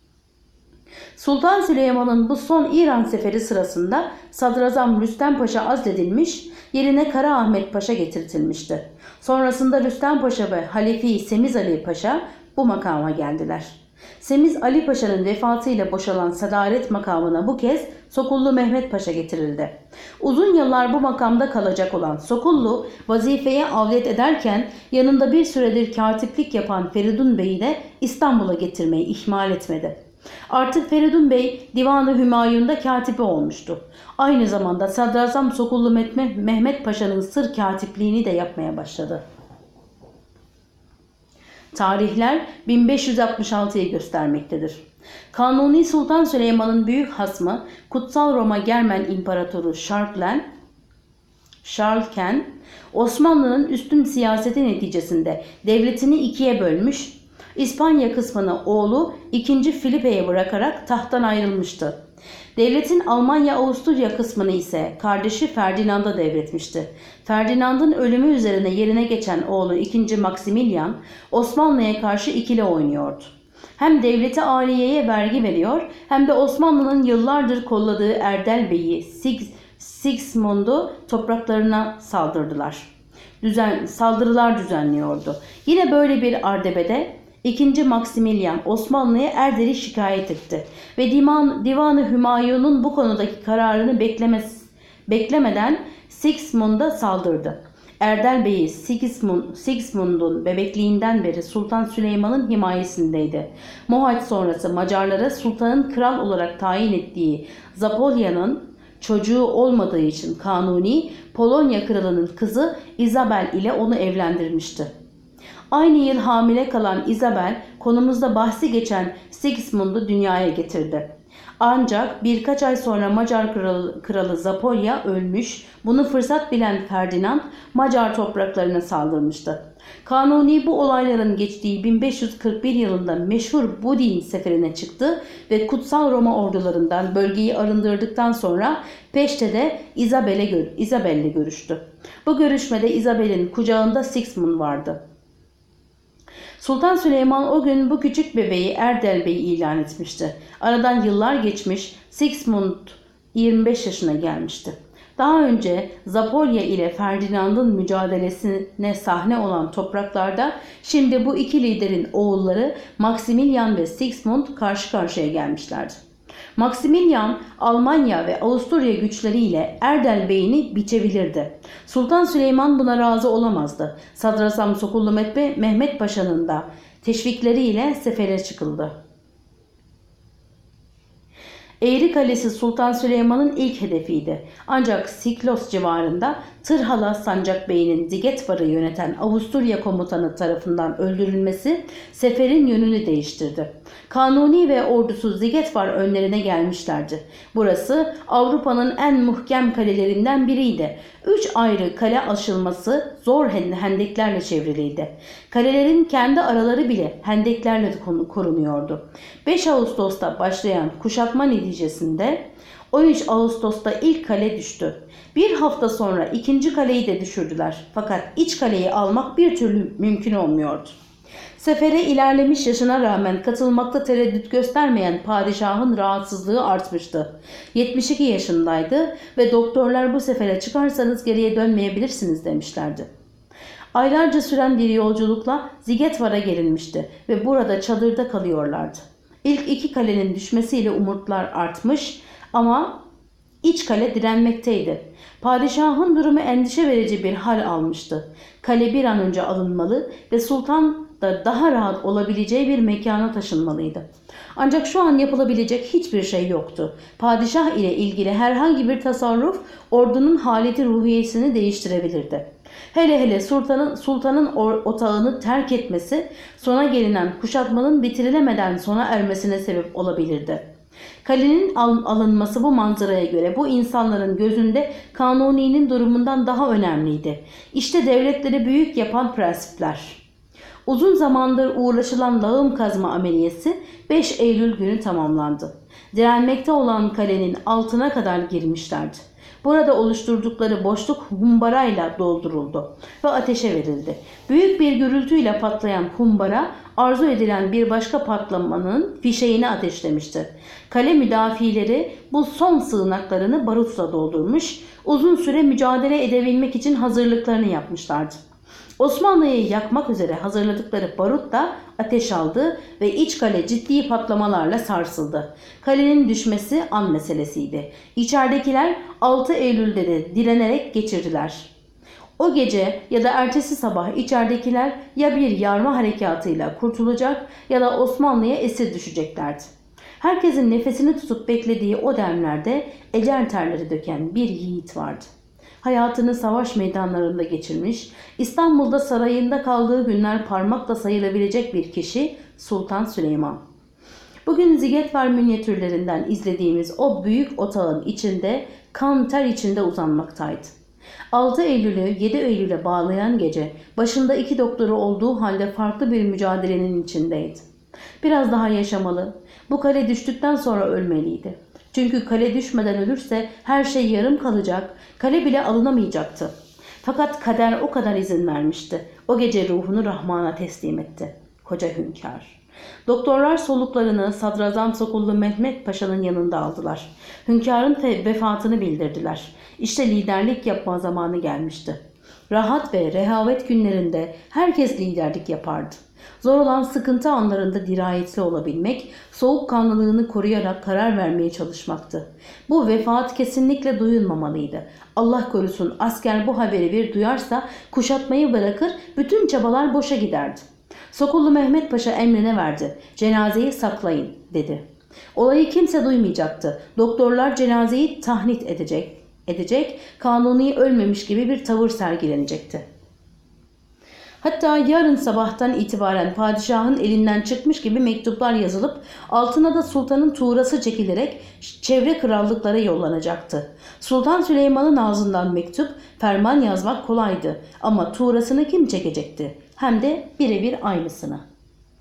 Sultan Süleyman'ın bu son İran seferi sırasında Sadrazam Rüstem Paşa azledilmiş, yerine Kara Ahmet Paşa getirtilmişti. Sonrasında Rüstem Paşa ve Halefi Semiz Ali Paşa bu makama geldiler. Semiz Ali Paşa'nın vefatıyla boşalan sadaret makamına bu kez Sokullu Mehmet Paşa getirildi. Uzun yıllar bu makamda kalacak olan Sokullu vazifeye avlet ederken yanında bir süredir katiplik yapan Feridun Bey'i de İstanbul'a getirmeyi ihmal etmedi. Artık Feridun Bey Divan-ı Hümayun'da katibi olmuştu. Aynı zamanda Sadrazam Sokullu Mehmet Paşa'nın sır katipliğini de yapmaya başladı. Tarihler bin beş yüz altmış altıyı göstermektedir. Kanuni Sultan Süleyman'ın büyük hasmı Kutsal Roma Germen İmparatoru Şarlken, Şarlken Osmanlı'nın üstün siyaseti neticesinde devletini ikiye bölmüş, İspanya kısmını oğlu ikinci. Filipe'ye bırakarak tahttan ayrılmıştı. Devletin Almanya-Avusturya kısmını ise kardeşi Ferdinand'a devretmişti. Ferdinand'ın ölümü üzerine yerine geçen oğlu ikinci. Maximilian Osmanlı'ya karşı ikili oynuyordu. Hem devleti aliyeye vergi veriyor hem de Osmanlı'nın yıllardır kolladığı Erdel Bey'i Sigismund'u topraklarına saldırdılar. Düzen, saldırılar düzenliyordu. Yine böyle bir ardebede ikinci. Maximilian Osmanlı'ya Erdel'i şikayet etti ve Divan, Divan-ı Hümayun'un bu konudaki kararını beklemez, beklemeden Sigismund'a saldırdı. Erdel Bey'i Sigismund, Sigismund'un bebekliğinden beri Sultan Süleyman'ın himayesindeydi. Mohaç sonrası Macarlara sultanın kral olarak tayin ettiği Zapolya'nın çocuğu olmadığı için Kanuni Polonya kralının kızı Isabel ile onu evlendirmişti. Aynı yıl hamile kalan Isabel konumuzda bahsi geçen Sigismund'u dünyaya getirdi. Ancak birkaç ay sonra Macar kralı, kralı Zapolya ölmüş, bunu fırsat bilen Ferdinand Macar topraklarına saldırmıştı. Kanuni bu olayların geçtiği bin beş yüz kırk bir yılında meşhur Budin seferine çıktı ve Kutsal Roma ordularından bölgeyi arındırdıktan sonra Peşte'de Isabel'le Isabel'le görüştü. Bu görüşmede Isabel'in kucağında Sigismund vardı. Sultan Süleyman o gün bu küçük bebeği Erdel Bey ilan etmişti. Aradan yıllar geçmiş, Sigismund yirmi beş yaşına gelmişti. Daha önce Zapolya ile Ferdinand'ın mücadelesine sahne olan topraklarda şimdi bu iki liderin oğulları Maximilian ve Sigismund karşı karşıya gelmişlerdi. Maximilian, Almanya ve Avusturya güçleriyle Erdel Bey'ini biçebilirdi. Sultan Süleyman buna razı olamazdı. Sadrazam Sokullu Mehmet Paşa'nın da teşvikleriyle sefere çıkıldı. Eğri Kalesi Sultan Süleyman'ın ilk hedefiydi. Ancak Siklos civarında Tırhala Sancak Bey'inin Zigetvar'ı yöneten Avusturya komutanı tarafından öldürülmesi seferin yönünü değiştirdi. Kanuni ve ordusu Zigetvar önlerine gelmişlerdi. Burası Avrupa'nın en muhkem kalelerinden biriydi. Üç ayrı kale aşılması zor hendeklerle çevriliydi. Kalelerin kendi araları bile hendeklerle korunuyordu. beş Ağustos'ta başlayan kuşatma neticesinde on üç Ağustos'ta ilk kale düştü. Bir hafta sonra ikinci kaleyi de düşürdüler. Fakat iç kaleyi almak bir türlü mümkün olmuyordu. Sefere ilerlemiş yaşına rağmen katılmakta tereddüt göstermeyen padişahın rahatsızlığı artmıştı. yetmiş iki yaşındaydı ve doktorlar bu sefere çıkarsanız geriye dönmeyebilirsiniz demişlerdi. Aylarca süren bir yolculukla Zigetvar'a gelinmişti ve burada çadırda kalıyorlardı. İlk iki kalenin düşmesiyle umutlar artmış ama iç kale direnmekteydi. Padişahın durumu endişe verici bir hal almıştı. Kale bir an önce alınmalı ve sultan da daha rahat olabileceği bir mekana taşınmalıydı. Ancak şu an yapılabilecek hiçbir şey yoktu. Padişah ile ilgili herhangi bir tasarruf ordunun haleti ruhiyesini değiştirebilirdi. Hele hele sultanın, sultanın otağını terk etmesi sona gelinen kuşatmanın bitirilemeden sona ermesine sebep olabilirdi. Kalenin al alınması bu manzaraya göre bu insanların gözünde Kanuni'nin durumundan daha önemliydi. İşte devletleri büyük yapan prensipler. Uzun zamandır uğraşılan lağım kazma ameliyesi beş Eylül günü tamamlandı. Direnmekte olan kalenin altına kadar girmişlerdi. Burada oluşturdukları boşluk humbarayla dolduruldu ve ateşe verildi. Büyük bir gürültüyle patlayan humbara arzu edilen bir başka patlamanın fişeğini ateşlemişti. Kale müdafileri bu son sığınaklarını barutla doldurmuş, uzun süre mücadele edebilmek için hazırlıklarını yapmışlardı. Osmanlı'yı yakmak üzere hazırladıkları barut da ateş aldı ve iç kale ciddi patlamalarla sarsıldı. Kalenin düşmesi an meselesiydi. İçeridekiler altı Eylül'de de direnerek geçirdiler. O gece ya da ertesi sabah içeridekiler ya bir yarma harekatıyla kurtulacak ya da Osmanlı'ya esir düşeceklerdi. Herkesin nefesini tutup beklediği o demlerde ecel terleri döken bir yiğit vardı. Hayatını savaş meydanlarında geçirmiş, İstanbul'da sarayında kaldığı günler parmakla sayılabilecek bir kişi Sultan Süleyman. Bugün Zigetvar minyatürlerinden izlediğimiz o büyük otağın içinde kan ter içinde uzanmaktaydı. altı Eylül'ü yedi Eylül'e bağlayan gece başında iki doktoru olduğu halde farklı bir mücadelenin içindeydi. Biraz daha yaşamalı, bu kale düştükten sonra ölmeliydi. Çünkü kale düşmeden ölürse her şey yarım kalacak, kale bile alınamayacaktı. Fakat kader o kadar izin vermişti. O gece ruhunu Rahman'a teslim etti. Koca hünkâr. Doktorlar soluklarını Sadrazam Sokullu Mehmet Paşa'nın yanında aldılar. Hünkârın vefatını bildirdiler. İşte liderlik yapma zamanı gelmişti. Rahat ve rehavet günlerinde herkes liderlik yapardı. Zor olan sıkıntı anlarında dirayetli olabilmek, soğukkanlılığını koruyarak karar vermeye çalışmaktı. Bu vefaat kesinlikle duyulmamalıydı. Allah korusun asker bu haberi bir duyarsa kuşatmayı bırakır, bütün çabalar boşa giderdi. Sokullu Mehmet Paşa emrine verdi. Cenazeyi saklayın dedi. Olayı kimse duymayacaktı. Doktorlar cenazeyi tahnit edecek, edecek, Kanuni ölmemiş gibi bir tavır sergilenecekti. Hatta yarın sabahtan itibaren padişahın elinden çıkmış gibi mektuplar yazılıp altına da sultanın tuğrası çekilerek çevre krallıklara yollanacaktı. Sultan Süleyman'ın ağzından mektup, ferman yazmak kolaydı ama tuğrasını kim çekecekti? Hem de birebir aynısını.